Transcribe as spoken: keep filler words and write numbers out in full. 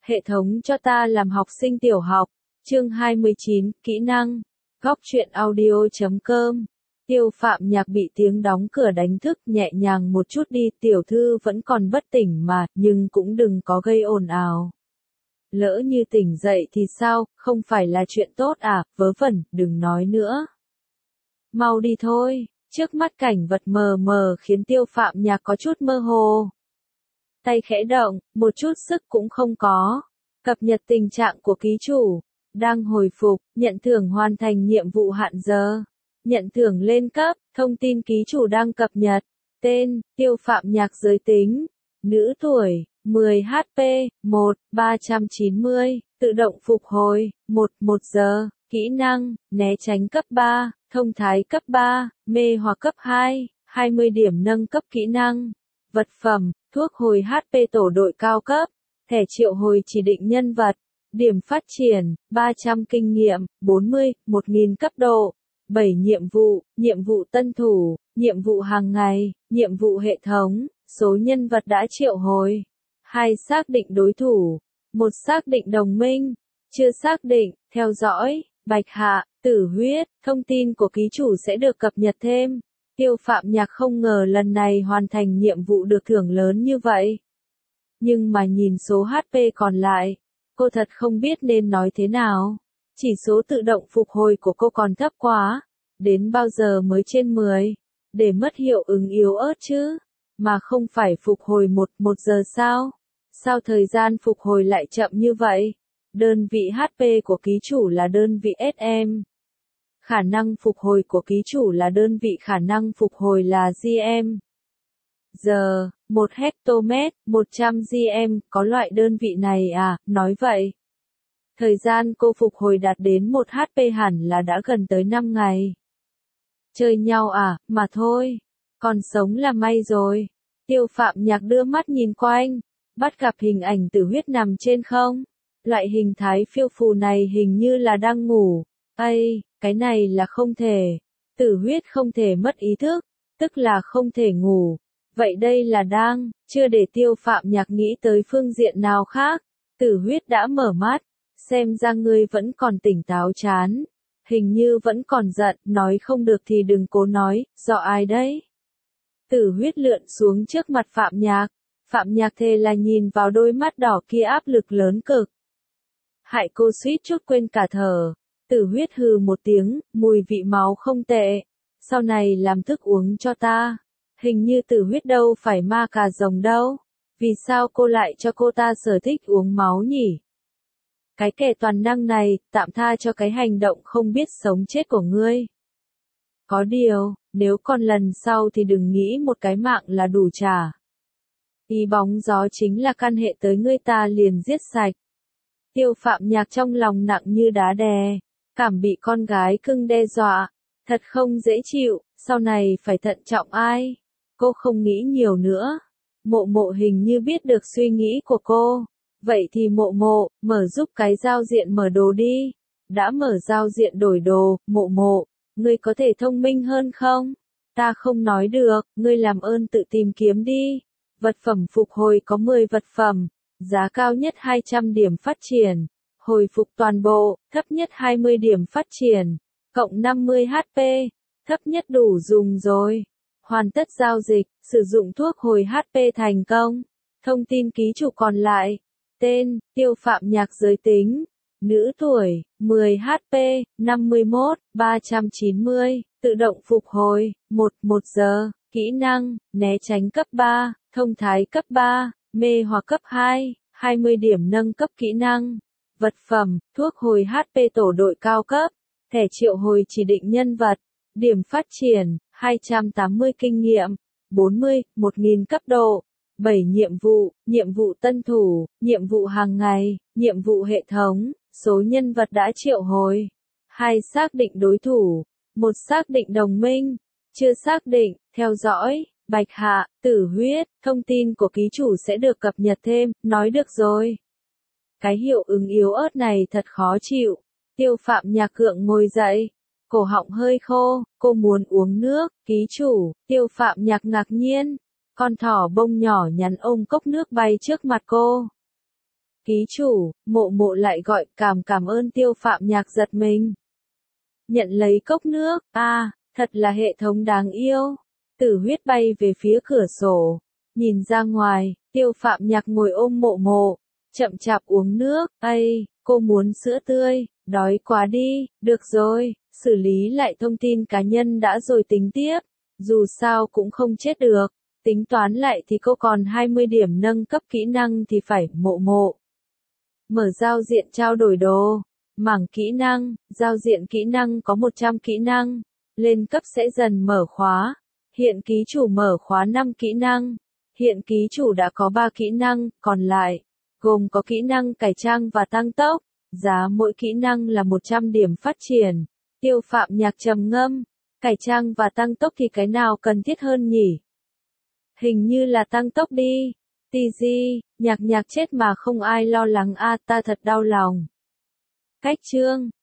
Hệ thống cho ta làm học sinh tiểu học. Chương hai mươi chín, kỹ năng. Góc truyện audio chấm com. Tiêu Phạm Nhạc bị tiếng đóng cửa đánh thức, nhẹ nhàng một chút đi, tiểu thư vẫn còn bất tỉnh mà, nhưng cũng đừng có gây ồn ào. Lỡ như tỉnh dậy thì sao, không phải là chuyện tốt à, vớ vẩn, đừng nói nữa. Mau đi thôi, trước mắt cảnh vật mờ mờ khiến Tiêu Phạm Nhạc có chút mơ hồ. Tay khẽ động, một chút sức cũng không có. Cập nhật tình trạng của ký chủ. Đang hồi phục, nhận thưởng hoàn thành nhiệm vụ hạn giờ. Nhận thưởng lên cấp, thông tin ký chủ đang cập nhật. Tên, Tiêu Phạm Nhạc, giới tính. Nữ, tuổi, mười hát pê, một, ba trăm chín mươi, tự động phục hồi, một, một giờ. Kỹ năng, né tránh cấp ba, thông thái cấp ba, mê hoặc cấp hai, hai mươi điểm nâng cấp kỹ năng. Vật phẩm, thuốc hồi hát pê tổ đội cao cấp, thẻ triệu hồi chỉ định nhân vật, điểm phát triển, ba trăm kinh nghiệm, bốn mươi, một nghìn cấp độ, bảy nhiệm vụ, nhiệm vụ tân thủ, nhiệm vụ hàng ngày, nhiệm vụ hệ thống, số nhân vật đã triệu hồi, hai xác định đối thủ, một xác định đồng minh, chưa xác định, theo dõi, Bạch Hạ, Tử Huyết, thông tin của ký chủ sẽ được cập nhật thêm. Tiêu Phạm Nhạc không ngờ lần này hoàn thành nhiệm vụ được thưởng lớn như vậy. Nhưng mà nhìn số hát pê còn lại, cô thật không biết nên nói thế nào. Chỉ số tự động phục hồi của cô còn thấp quá. Đến bao giờ mới trên mười? Để mất hiệu ứng yếu ớt chứ. Mà không phải phục hồi một, một giờ sao? Sao thời gian phục hồi lại chậm như vậy? Đơn vị hát pê của ký chủ là đơn vị ét em. Khả năng phục hồi của ký chủ là đơn vị khả năng phục hồi là giê em. Giờ, một hectomet, một trăm giê em, có loại đơn vị này à, nói vậy. Thời gian cô phục hồi đạt đến một hát pê hẳn là đã gần tới năm ngày. Chơi nhau à, mà thôi. Còn sống là may rồi. Tiêu Phạm Nhạc đưa mắt nhìn quanh, bắt gặp hình ảnh Tử Huyết nằm trên không. Loại hình thái phiêu phù này hình như là đang ngủ. Ây, cái này là không thể. Tử Huyết không thể mất ý thức, tức là không thể ngủ. Vậy đây là đang, chưa để Tiêu Phạm Nhạc nghĩ tới phương diện nào khác. Tử Huyết đã mở mắt, xem ra ngươi vẫn còn tỉnh táo chán. Hình như vẫn còn giận, nói không được thì đừng cố nói, do ai đấy? Tử Huyết lượn xuống trước mặt Phạm Nhạc. Phạm Nhạc thề là nhìn vào đôi mắt đỏ kia áp lực lớn cực. Hại cô suýt chút quên cả thở. Tử Huyết hừ một tiếng, mùi vị máu không tệ. Sau này làm thức uống cho ta. Hình như Tử Huyết đâu phải ma cà rồng đâu. Vì sao cô lại cho cô ta sở thích uống máu nhỉ? Cái kẻ toàn năng này, tạm tha cho cái hành động không biết sống chết của ngươi. Có điều, nếu còn lần sau thì đừng nghĩ một cái mạng là đủ trả. Ý bóng gió chính là căn hệ tới ngươi ta liền giết sạch. Tiêu Phạm Nhạc trong lòng nặng như đá đè, cảm bị con gái cưng đe dọa, thật không dễ chịu, sau này phải thận trọng ai. Cô không nghĩ nhiều nữa. Mộ Mộ hình như biết được suy nghĩ của cô. Vậy thì Mộ Mộ, mở giúp cái giao diện mở đồ đi. Đã mở giao diện đổi đồ, Mộ Mộ, ngươi có thể thông minh hơn không? Ta không nói được, ngươi làm ơn tự tìm kiếm đi. Vật phẩm phục hồi có mười vật phẩm, giá cao nhất hai trăm điểm phát triển, hồi phục toàn bộ, thấp nhất hai mươi điểm phát triển, cộng năm mươi hát pê, thấp nhất đủ dùng rồi. Hoàn tất giao dịch, sử dụng thuốc hồi hát pê thành công. Thông tin ký chủ còn lại. Tên, Tiêu Phạm Nhạc, giới tính. Nữ, tuổi, mười hát pê, năm mươi mốt, ba trăm chín mươi, tự động phục hồi, một, một giờ. Kỹ năng, né tránh cấp ba, thông thái cấp ba, mê hoặc cấp hai, hai mươi điểm nâng cấp kỹ năng. Vật phẩm, thuốc hồi hát pê tổ đội cao cấp, thẻ triệu hồi chỉ định nhân vật, điểm phát triển, hai trăm tám mươi kinh nghiệm, bốn mươi, một nghìn cấp độ, bảy nhiệm vụ, nhiệm vụ tân thủ, nhiệm vụ hàng ngày, nhiệm vụ hệ thống, số nhân vật đã triệu hồi, hai xác định đối thủ, một xác định đồng minh, chưa xác định, theo dõi, Bạch Hạ, Tử Huyết, thông tin của ký chủ sẽ được cập nhật thêm, nói được rồi. Cái hiệu ứng yếu ớt này thật khó chịu. Tiêu Phạm Nhạc gượng ngồi dậy, cổ họng hơi khô, cô muốn uống nước. Ký chủ, Tiêu Phạm Nhạc ngạc nhiên, con thỏ bông nhỏ nhắn ôm cốc nước bay trước mặt cô. Ký chủ, mộ mộ lại gọi, cảm cảm ơn Tiêu Phạm Nhạc giật mình. Nhận lấy cốc nước, a à, thật là hệ thống đáng yêu. Tử Huyết bay về phía cửa sổ, nhìn ra ngoài, Tiêu Phạm Nhạc ngồi ôm mộ mộ, chậm chạp uống nước, ây, cô muốn sữa tươi, đói quá đi, được rồi, xử lý lại thông tin cá nhân đã rồi tính tiếp, dù sao cũng không chết được, tính toán lại thì cô còn hai mươi điểm nâng cấp kỹ năng thì phải, mộ mộ. Mở giao diện trao đổi đồ, mảng kỹ năng, giao diện kỹ năng có một trăm kỹ năng, lên cấp sẽ dần mở khóa, hiện ký chủ mở khóa năm kỹ năng, hiện ký chủ đã có ba kỹ năng, còn lại, gồm có kỹ năng cải trang và tăng tốc, giá mỗi kỹ năng là một trăm điểm phát triển. Tiêu Phạm Nhạc trầm ngâm, cải trang và tăng tốc thì cái nào cần thiết hơn nhỉ? Hình như là tăng tốc đi. tê giê, Nhạc Nhạc chết mà không ai lo lắng a, ta thật đau lòng. Cách chương